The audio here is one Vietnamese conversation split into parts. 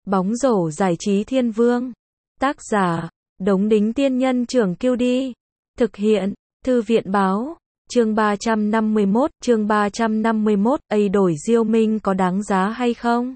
Bóng rổ giải trí thiên vương. Tác giả, Đống Đính Tiên Nhân Trưởng Kiêu Đi. Thực hiện, Thư viện Báo. Chương 351, đổi Diêu Minh có đáng giá hay không?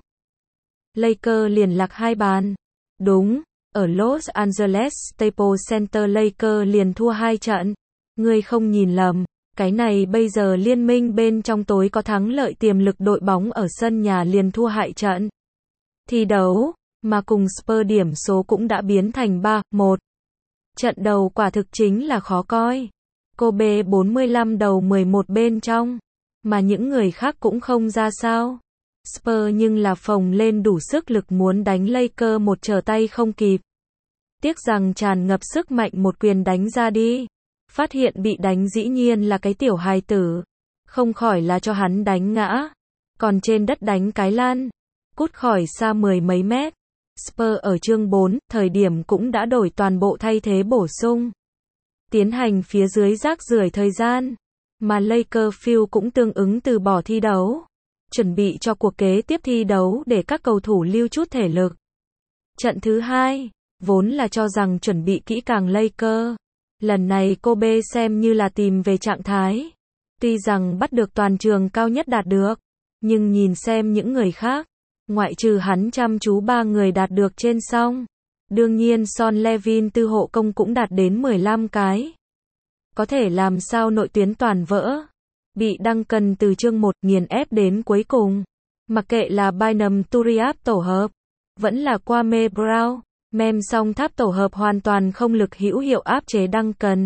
Lakers liền lạc 2 bàn. Đúng, ở Los Angeles Staples Center Lakers liền thua 2 trận. Ngươi không nhìn lầm, cái này bây giờ liên minh bên trong tối có thắng lợi tiềm lực đội bóng ở sân nhà liền thua hại trận. Thi đấu, mà cùng Spurs điểm số cũng đã biến thành 3-1. Trận đầu quả thực chính là khó coi. Kobe 45 đầu 11 bên trong, mà những người khác cũng không ra sao. Spurs nhưng là phồng lên đủ sức lực muốn đánh Lakers một trở tay không kịp. Tiếc rằng tràn ngập sức mạnh một quyền đánh ra đi. Phát hiện bị đánh dĩ nhiên là cái tiểu hài tử. Không khỏi là cho hắn đánh ngã. Còn trên đất đánh cái lan. Cút khỏi xa 10 mấy mét. Spurs ở chương 4, thời điểm cũng đã đổi toàn bộ thay thế bổ sung. Tiến hành phía dưới rác rưởi thời gian. Mà Lakers Phil cũng tương ứng từ bỏ thi đấu. Chuẩn bị cho cuộc kế tiếp thi đấu để các cầu thủ lưu chút thể lực. Trận thứ 2, vốn là cho rằng chuẩn bị kỹ càng Lakers. Lần này Kobe xem như là tìm về trạng thái. Tuy rằng bắt được toàn trường cao nhất đạt được. Nhưng nhìn xem những người khác. Ngoại trừ hắn chăm chú 3 người đạt được trên song. Đương nhiên Son Levin tư hộ công cũng đạt đến 15 cái. Có thể làm sao nội tuyến toàn vỡ. Bị Duncan từ chương 1 nghiền ép đến cuối cùng. Mặc kệ là Bynum Turiaf tổ hợp. Vẫn là Kwame Brown. Mem song tháp tổ hợp hoàn toàn không lực hữu hiệu áp chế Duncan.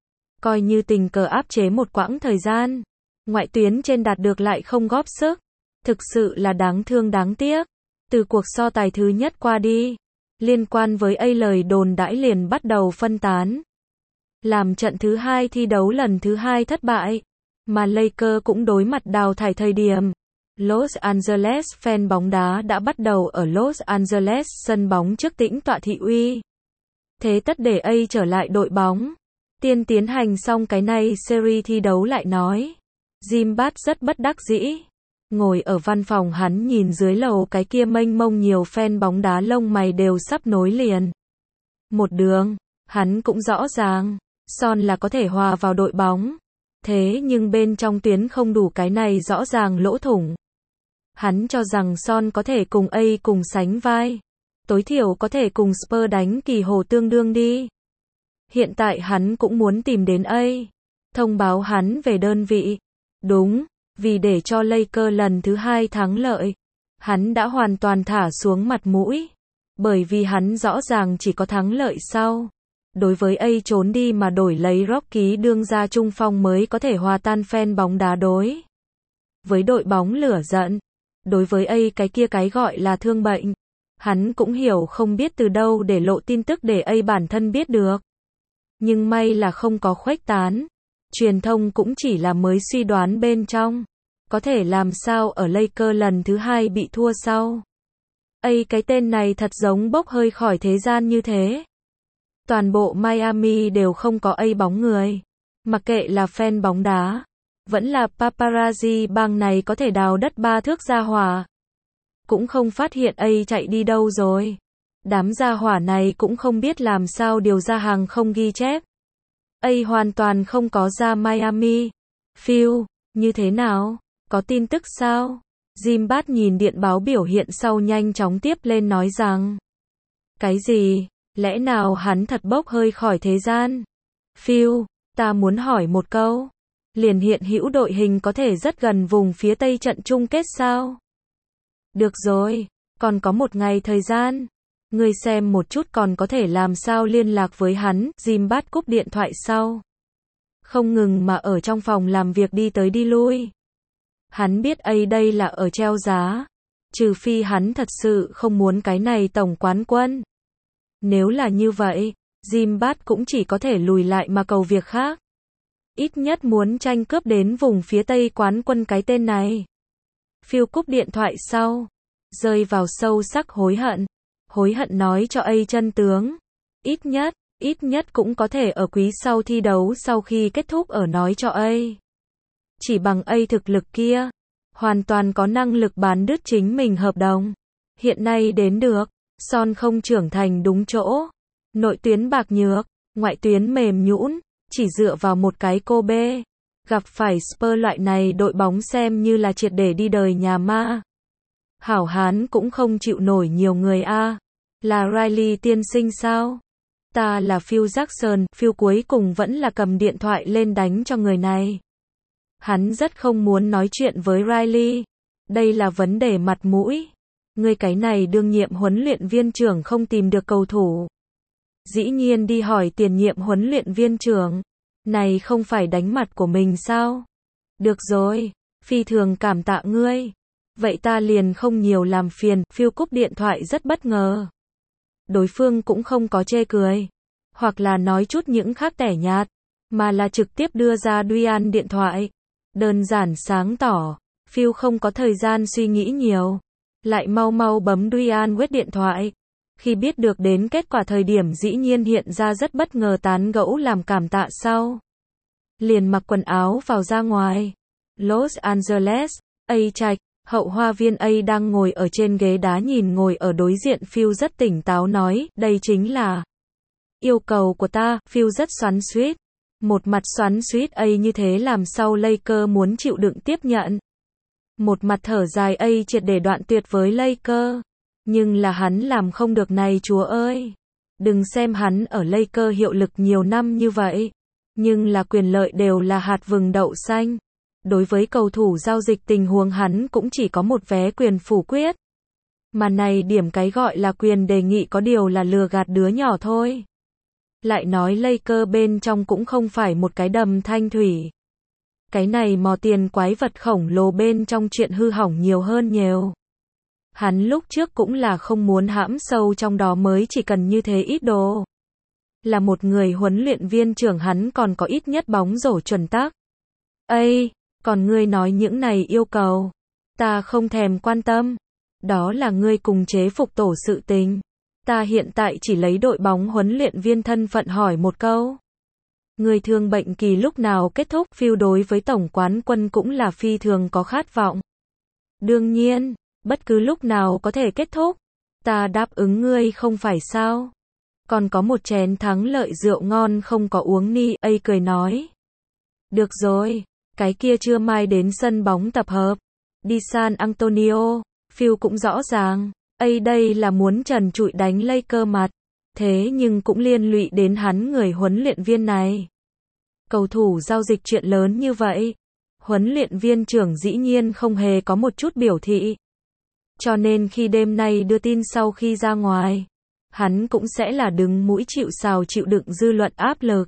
Coi như tình cờ áp chế một quãng thời gian. Ngoại tuyến trên đạt được lại không góp sức. Thực sự là đáng thương đáng tiếc. Từ cuộc so tài thứ nhất qua đi. Liên quan với lời đồn đãi liền bắt đầu phân tán. Làm trận thứ 2 thi đấu lần thứ 2 thất bại. Mà Lakers cũng đối mặt đào thải thời điểm. Los Angeles fan bóng đá đã bắt đầu ở Los Angeles sân bóng trước tĩnh tọa thị uy. Thế tất để trở lại đội bóng. Tiên tiến hành xong cái này series thi đấu lại nói. Jim Bass rất bất đắc dĩ. Ngồi ở văn phòng hắn nhìn dưới lầu cái kia mênh mông nhiều fan bóng đá lông mày đều sắp nối liền. Một đường, hắn cũng rõ ràng, Son là có thể hòa vào đội bóng. Thế nhưng bên trong tuyến không đủ cái này rõ ràng lỗ thủng. Hắn cho rằng Son có thể cùng cùng sánh vai. Tối thiểu có thể cùng Spurs đánh kỳ hồ tương đương đi. Hiện tại hắn cũng muốn tìm đến thông báo hắn về đơn vị. Đúng. Vì để cho Lakers lần thứ 2 thắng lợi, hắn đã hoàn toàn thả xuống mặt mũi. Bởi vì hắn rõ ràng chỉ có thắng lợi sau. Đối với trốn đi mà đổi lấy Rocky đương ra trung phong mới có thể hòa tan fan bóng đá đối. Với đội bóng lửa giận. Đối với cái kia cái gọi là thương bệnh. Hắn cũng hiểu không biết từ đâu để lộ tin tức để bản thân biết được. Nhưng may là không có khuếch tán. Truyền thông cũng chỉ là mới suy đoán bên trong. Có thể làm sao ở Lakers lần thứ 2 bị thua sau. Cái tên này thật giống bốc hơi khỏi thế gian như thế. Toàn bộ Miami đều không có bóng người. Mặc kệ là fan bóng đá. Vẫn là paparazzi bang này có thể đào đất 3 thước ra hỏa. Cũng không phát hiện chạy đi đâu rồi. Đám gia hỏa này cũng không biết làm sao điều ra hàng không ghi chép. Hoàn toàn không có ra Miami. Phil, như thế nào? Có tin tức sao? Jim Bass nhìn điện báo biểu hiện sau nhanh chóng tiếp lên nói rằng. Cái gì? Lẽ nào hắn thật bốc hơi khỏi thế gian? Phil, ta muốn hỏi một câu. Liền hiện hữu đội hình có thể rất gần vùng phía tây trận chung kết sao? Được rồi, còn có một ngày thời gian. Ngươi xem một chút còn có thể làm sao liên lạc với hắn. Jim Bass cúp điện thoại sau. Không ngừng mà ở trong phòng làm việc đi tới đi lui. Hắn biết đây là ở treo giá. Trừ phi hắn thật sự không muốn cái này tổng quán quân. Nếu là như vậy, Jim Bass cũng chỉ có thể lùi lại mà cầu việc khác. Ít nhất muốn tranh cướp đến vùng phía tây quán quân cái tên này. Phil cúp điện thoại sau. Rơi vào sâu sắc hối hận. Hối hận nói cho chân tướng. Ít nhất cũng có thể ở quý sau thi đấu sau khi kết thúc ở nói cho Chỉ bằng thực lực kia. Hoàn toàn có năng lực bán đứt chính mình hợp đồng. Hiện nay đến được, Son không trưởng thành đúng chỗ. Nội tuyến bạc nhược, ngoại tuyến mềm nhũn, chỉ dựa vào một cái cô bê. Gặp phải Spurs loại này đội bóng xem như là triệt để đi đời nhà ma. Hảo hán cũng không chịu nổi nhiều người a. Là Riley tiên sinh sao? Ta là Phil Jackson, Phil cuối cùng vẫn là cầm điện thoại lên đánh cho người này. Hắn rất không muốn nói chuyện với Riley. Đây là vấn đề mặt mũi. Ngươi cái này đương nhiệm huấn luyện viên trưởng không tìm được cầu thủ. Dĩ nhiên đi hỏi tiền nhiệm huấn luyện viên trưởng. Này không phải đánh mặt của mình sao? Được rồi, phi thường cảm tạ ngươi. Vậy ta liền không nhiều làm phiền. Phil cúp điện thoại rất bất ngờ. Đối phương cũng không có chê cười, hoặc là nói chút những khác tẻ nhạt, mà là trực tiếp đưa ra Duan điện thoại. Đơn giản sáng tỏ, Phil không có thời gian suy nghĩ nhiều, lại mau mau bấm Duan quét điện thoại. Khi biết được đến kết quả thời điểm dĩ nhiên hiện ra rất bất ngờ tán gẫu làm cảm tạ sau. Liền mặc quần áo vào ra ngoài. Los Angeles, A trạch. Hậu hoa viên A đang ngồi ở trên ghế đá nhìn ngồi ở đối diện Phil rất tỉnh táo nói, đây chính là yêu cầu của ta. Phil rất xoắn xuýt. Một mặt xoắn xuýt A như thế làm sao Lakers muốn chịu đựng tiếp nhận. Một mặt thở dài A triệt để đoạn tuyệt với Lakers. Nhưng là hắn làm không được này chúa ơi. Đừng xem hắn ở Lakers hiệu lực nhiều năm như vậy. Nhưng là quyền lợi đều là hạt vừng đậu xanh. Đối với cầu thủ giao dịch tình huống hắn cũng chỉ có một vé quyền phủ quyết. Mà này điểm cái gọi là quyền đề nghị có điều là lừa gạt đứa nhỏ thôi. Lại nói Lakers bên trong cũng không phải một cái đầm thanh thủy. Cái này mò tiền quái vật khổng lồ bên trong chuyện hư hỏng nhiều hơn nhiều. Hắn lúc trước cũng là không muốn hãm sâu trong đó mới chỉ cần như thế ít đồ. Là một người huấn luyện viên trưởng hắn còn có ít nhất bóng rổ chuẩn tắc. Ây! Còn ngươi nói những này yêu cầu, ta không thèm quan tâm. Đó là ngươi cùng chế phục tổ sự tình. Ta hiện tại chỉ lấy đội bóng huấn luyện viên thân phận hỏi một câu. Ngươi thương bệnh kỳ lúc nào kết thúc? Phil đối với tổng quán quân cũng là phi thường có khát vọng. Đương nhiên, bất cứ lúc nào có thể kết thúc. Ta đáp ứng ngươi không phải sao? Còn có một chén thắng lợi rượu ngon không có uống ni. A cười nói. Được rồi. Cái kia trưa mai đến sân bóng tập hợp. Đi San Antonio. Phil cũng rõ ràng. A đây là muốn trần trụi đánh Lakers mặt. Thế nhưng cũng liên lụy đến hắn người huấn luyện viên này. Cầu thủ giao dịch chuyện lớn như vậy. Huấn luyện viên trưởng dĩ nhiên không hề có một chút biểu thị. Cho nên khi đêm nay đưa tin sau khi ra ngoài. Hắn cũng sẽ là đứng mũi chịu sào chịu đựng dư luận áp lực.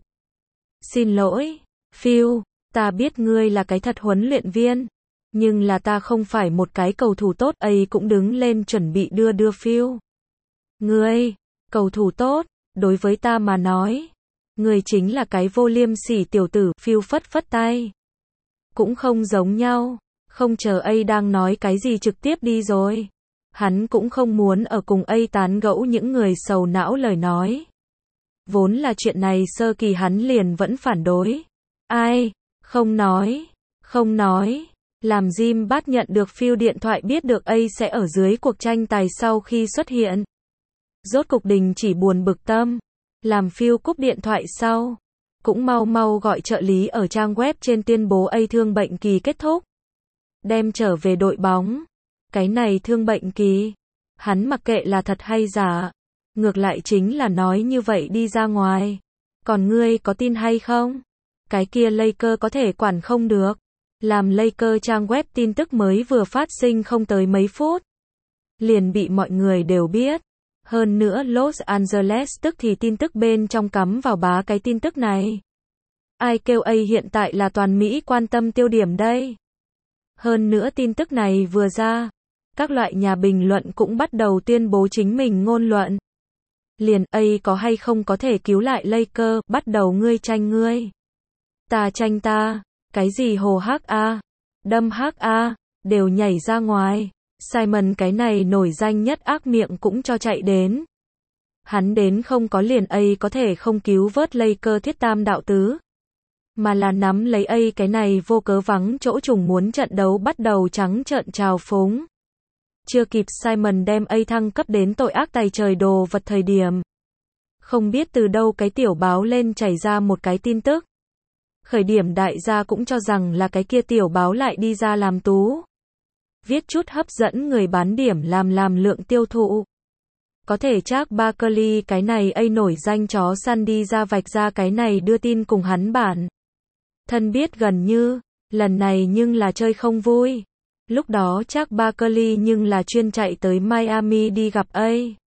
Xin lỗi, Phil. Ta biết ngươi là cái thật huấn luyện viên, nhưng là ta không phải một cái cầu thủ tốt. A cũng đứng lên chuẩn bị đưa Phil. Ngươi, cầu thủ tốt, đối với ta mà nói, ngươi chính là cái vô liêm sỉ tiểu tử. Phil phất phất tay. Cũng không giống nhau, không chờ A đang nói cái gì trực tiếp đi rồi. Hắn cũng không muốn ở cùng A tán gẫu những người sầu não lời nói. Vốn là chuyện này sơ kỳ hắn liền vẫn phản đối. Ai? Không nói. Làm Jim Bass nhận được Phil điện thoại biết được A sẽ ở dưới cuộc tranh tài sau khi xuất hiện. Rốt cục đình chỉ buồn bực tâm. Làm Phil cúp điện thoại sau. Cũng mau mau gọi trợ lý ở trang web trên tuyên bố A thương bệnh kỳ kết thúc. Đem trở về đội bóng. Cái này thương bệnh kỳ. Hắn mặc kệ là thật hay giả. Ngược lại chính là nói như vậy đi ra ngoài. Còn ngươi có tin hay không? Cái kia Lakers có thể quản không được. Làm Lakers trang web tin tức mới vừa phát sinh không tới mấy phút. Liền bị mọi người đều biết. Hơn nữa Los Angeles tức thì tin tức bên trong cắm vào bá cái tin tức này. Ai kêu A hiện tại là toàn Mỹ quan tâm tiêu điểm đây. Hơn nữa tin tức này vừa ra. Các loại nhà bình luận cũng bắt đầu tuyên bố chính mình ngôn luận. Liền A có hay không có thể cứu lại Lakers, bắt đầu ngươi tranh ngươi. Ta tranh ta, cái gì hồ hắc a, đâm hắc a, đều nhảy ra ngoài. Simon cái này nổi danh nhất ác miệng cũng cho chạy đến. Hắn đến không có liền A có thể không cứu vớt Lakers thiết tam đạo tứ. Mà là nắm lấy A cái này vô cớ vắng chỗ trùng muốn trận đấu bắt đầu trắng trợn trào phúng. Chưa kịp Simon đem A thăng cấp đến tội ác tày trời đồ vật thời điểm. Không biết từ đâu cái tiểu báo lên chảy ra một cái tin tức. Khởi điểm đại gia cũng cho rằng là cái kia tiểu báo lại đi ra làm tú. Viết chút hấp dẫn người bán điểm làm lượng tiêu thụ. Có thể chắc Barkley cái này A nổi danh chó săn đi ra vạch ra cái này đưa tin cùng hắn bản. Thân biết gần như, lần này nhưng là chơi không vui. Lúc đó chắc Barkley nhưng là chuyên chạy tới Miami đi gặp A.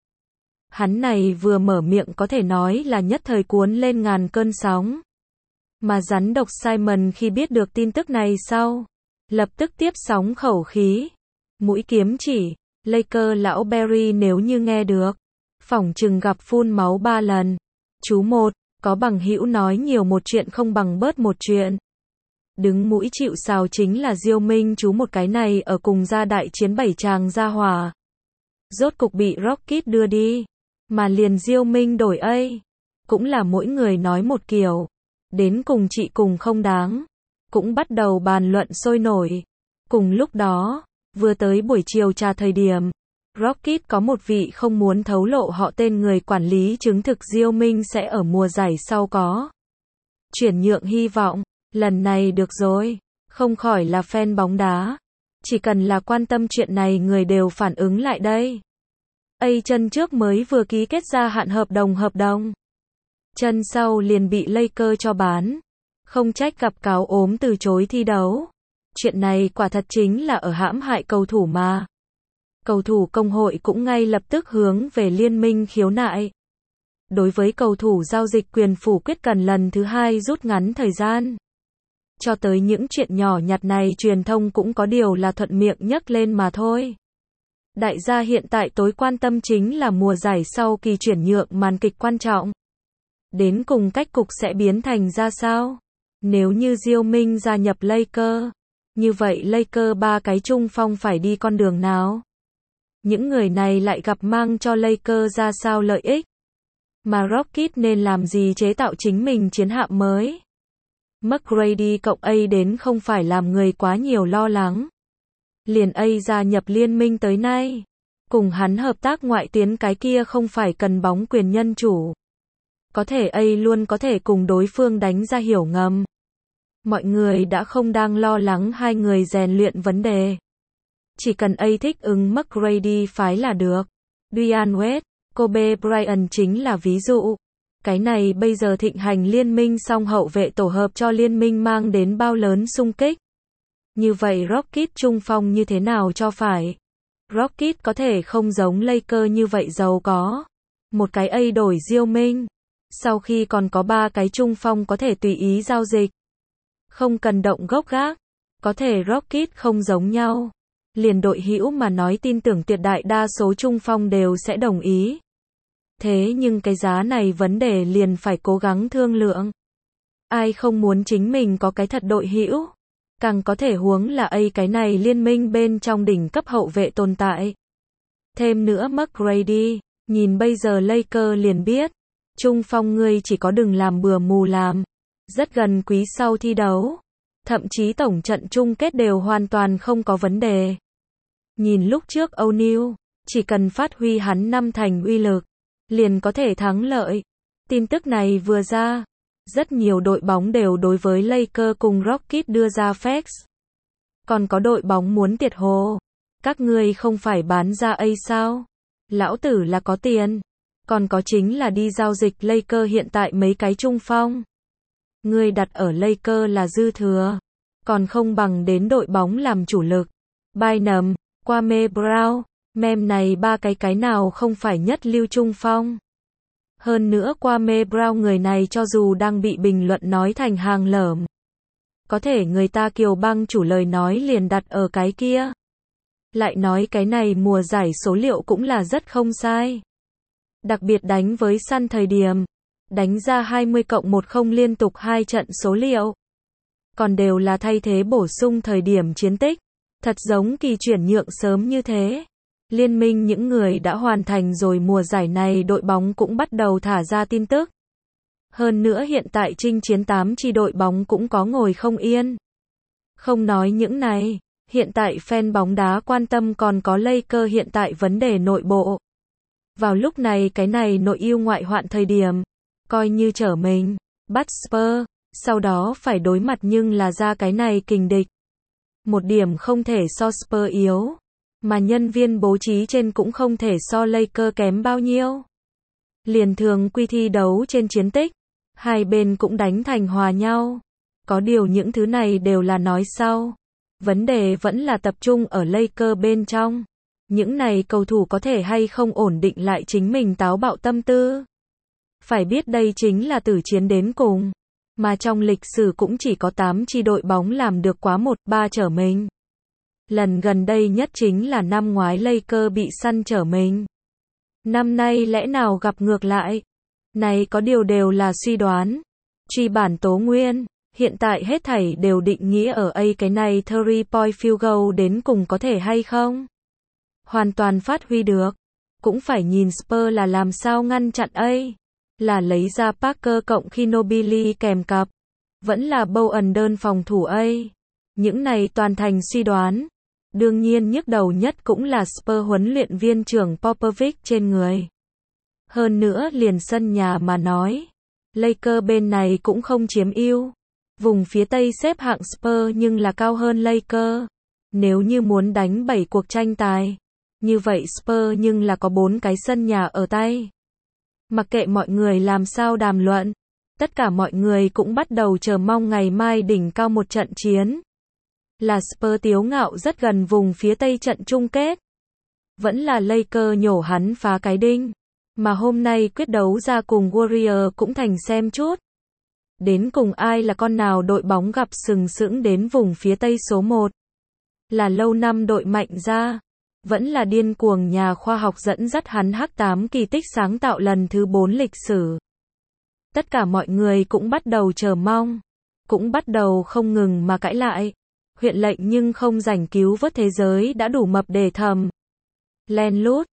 Hắn này vừa mở miệng có thể nói là nhất thời cuốn lên ngàn cơn sóng. Mà rắn độc Simon khi biết được tin tức này sau, lập tức tiếp sóng khẩu khí. Mũi kiếm chỉ, Laker lão Barry nếu như nghe được, phỏng chừng gặp phun máu 3 lần. Chú một, có bằng hữu nói nhiều một chuyện không bằng bớt một chuyện. Đứng mũi chịu sào chính là Diêu Minh chú một cái này ở cùng gia đại chiến 7 tràng gia hỏa. Rốt cục bị Rocket đưa đi, mà liền Diêu Minh đổi A. Cũng là mỗi người nói một kiểu. Đến cùng chị cùng không đáng. Cũng bắt đầu bàn luận sôi nổi. Cùng lúc đó, vừa tới buổi chiều trà thời điểm, Rocket có một vị không muốn thấu lộ họ tên người quản lý chứng thực Diêu Minh sẽ ở mùa giải sau có chuyển nhượng hy vọng. Lần này được rồi, không khỏi là fan bóng đá. Chỉ cần là quan tâm chuyện này người đều phản ứng lại đây. A chân trước mới vừa ký kết gia hạn hợp đồng. Chân sau liền bị Laker cho bán. Không trách gặp cáo ốm từ chối thi đấu. Chuyện này quả thật chính là ở hãm hại cầu thủ mà. Cầu thủ công hội cũng ngay lập tức hướng về liên minh khiếu nại. Đối với cầu thủ giao dịch quyền phủ quyết cần lần thứ 2 rút ngắn thời gian. Cho tới những chuyện nhỏ nhặt này truyền thông cũng có điều là thuận miệng nhắc lên mà thôi. Đại gia hiện tại tối quan tâm chính là mùa giải sau kỳ chuyển nhượng màn kịch quan trọng. Đến cùng cách cục sẽ biến thành ra sao? Nếu như Diêu Minh gia nhập Laker, như vậy Laker 3 cái trung phong phải đi con đường nào? Những người này lại gặp mang cho Laker ra sao lợi ích? Mà Rocket nên làm gì chế tạo chính mình chiến hạm mới? McGrady cộng A đến không phải làm người quá nhiều lo lắng. Liền A gia nhập liên minh tới nay. Cùng hắn hợp tác ngoại tuyến cái kia không phải cần bóng quyền nhân chủ. Có thể A luôn có thể cùng đối phương đánh ra hiểu ngầm. Mọi người đã không đang lo lắng hai người rèn luyện vấn đề. Chỉ cần A thích ứng McGrady phái là được. Dwyane Wade, Kobe Bryant chính là ví dụ. Cái này bây giờ thịnh hành liên minh song hậu vệ tổ hợp cho liên minh mang đến bao lớn xung kích. Như vậy Rocket trung phong như thế nào cho phải? Rocket có thể không giống Laker như vậy giàu có. Một cái A đổi Diêu Minh. Sau khi còn có 3 cái trung phong có thể tùy ý giao dịch. Không cần động gốc gác. Có thể Rocket không giống nhau. Liền đội hữu mà nói tin tưởng tuyệt đại đa số trung phong đều sẽ đồng ý. Thế nhưng cái giá này vấn đề liền phải cố gắng thương lượng. Ai không muốn chính mình có cái thật đội hữu. Càng có thể huống là A cái này liên minh bên trong đỉnh cấp hậu vệ tồn tại. Thêm nữa McGrady, nhìn bây giờ Laker liền biết. Trung phong ngươi chỉ có đừng làm bừa mù làm. Rất gần quý sau thi đấu. Thậm chí tổng trận chung kết đều hoàn toàn không có vấn đề. Nhìn lúc trước O'Neal, chỉ cần phát huy hắn 5 thành uy lực, liền có thể thắng lợi. Tin tức này vừa ra, rất nhiều đội bóng đều đối với Laker cùng Rocket đưa ra facts. Còn có đội bóng muốn tiệt hồ. Các ngươi không phải bán ra A sao? Lão tử là có tiền. Còn có chính là đi giao dịch Laker hiện tại mấy cái trung phong. Ngươi đặt ở Laker là dư thừa. Còn không bằng đến đội bóng làm chủ lực. Bynum, Kwame Brown, mem này 3 cái nào không phải nhất lưu trung phong. Hơn nữa Kwame Brown người này cho dù đang bị bình luận nói thành hàng lởm. Có thể người ta Kiều Băng chủ lời nói liền đặt ở cái kia. Lại nói cái này mùa giải số liệu cũng là rất không sai. Đặc biệt đánh với Sun thời điểm. Đánh ra 20+10 liên tục 2 trận số liệu. Còn đều là thay thế bổ sung thời điểm chiến tích. Thật giống kỳ chuyển nhượng sớm như thế. Liên minh những người đã hoàn thành rồi mùa giải này đội bóng cũng bắt đầu thả ra tin tức. Hơn nữa hiện tại chinh chiến 8 chi đội bóng cũng có ngồi không yên. Không nói những này, Hiện tại fan bóng đá quan tâm còn có Lakers hiện tại vấn đề nội bộ. Vào lúc này cái này nội yêu ngoại hoạn thời điểm, coi như trở mình, bắt Spurs, sau đó phải đối mặt nhưng là ra cái này kình địch. Một điểm không thể so Spurs yếu, mà nhân viên bố trí trên cũng không thể so Lakers kém bao nhiêu. Liền thường quy thi đấu trên chiến tích, hai bên cũng đánh thành hòa nhau. Có điều những thứ này đều là nói sau. Vấn đề vẫn là tập trung ở Lakers bên trong. Những này cầu thủ có thể hay không ổn định lại chính mình táo bạo tâm tư. Phải biết đây chính là tử chiến đến cùng. Mà trong lịch sử cũng chỉ có 8 chi đội bóng làm được quá 1-3 trở mình. Lần gần đây nhất chính là năm ngoái Lakers bị săn trở mình. Năm nay lẽ nào gặp ngược lại? Này có điều đều là suy đoán. Truy bản tố nguyên, hiện tại hết thảy đều định nghĩa ở cái này 3-point field goal đến cùng có thể hay không? Hoàn toàn phát huy được. Cũng phải nhìn Spurs là làm sao ngăn chặn là lấy ra Parker cộng Ginobili kèm cặp. Vẫn là Bowen đơn phòng thủ những này toàn thành suy đoán. Đương nhiên nhức đầu nhất cũng là Spurs huấn luyện viên trưởng Popovich trên người. Hơn nữa liền sân nhà mà nói, Lakers bên này cũng không chiếm ưu. Vùng phía Tây xếp hạng Spurs nhưng là cao hơn Lakers. Nếu như muốn đánh 7 cuộc tranh tài, như vậy Spurs nhưng là có 4 cái sân nhà ở tay. Mặc kệ mọi người làm sao đàm luận, tất cả mọi người cũng bắt đầu chờ mong ngày mai đỉnh cao một trận chiến. Là Spurs tiếu ngạo rất gần vùng phía Tây trận chung kết. Vẫn là Lakers nhổ hắn phá cái đinh. Mà hôm nay quyết đấu ra cùng Warriors cũng thành xem chút. Đến cùng ai là con nào đội bóng gặp sừng sững đến vùng phía Tây số 1. Là lâu năm đội mạnh ra. Vẫn là điên cuồng nhà khoa học dẫn dắt hắn H8 kỳ tích sáng tạo lần thứ 4 lịch sử. Tất cả mọi người cũng bắt đầu chờ mong. Cũng bắt đầu không ngừng mà cãi lại. Huyện lệnh nhưng không rảnh cứu vớt thế giới đã đủ mập để thầm. Len lút.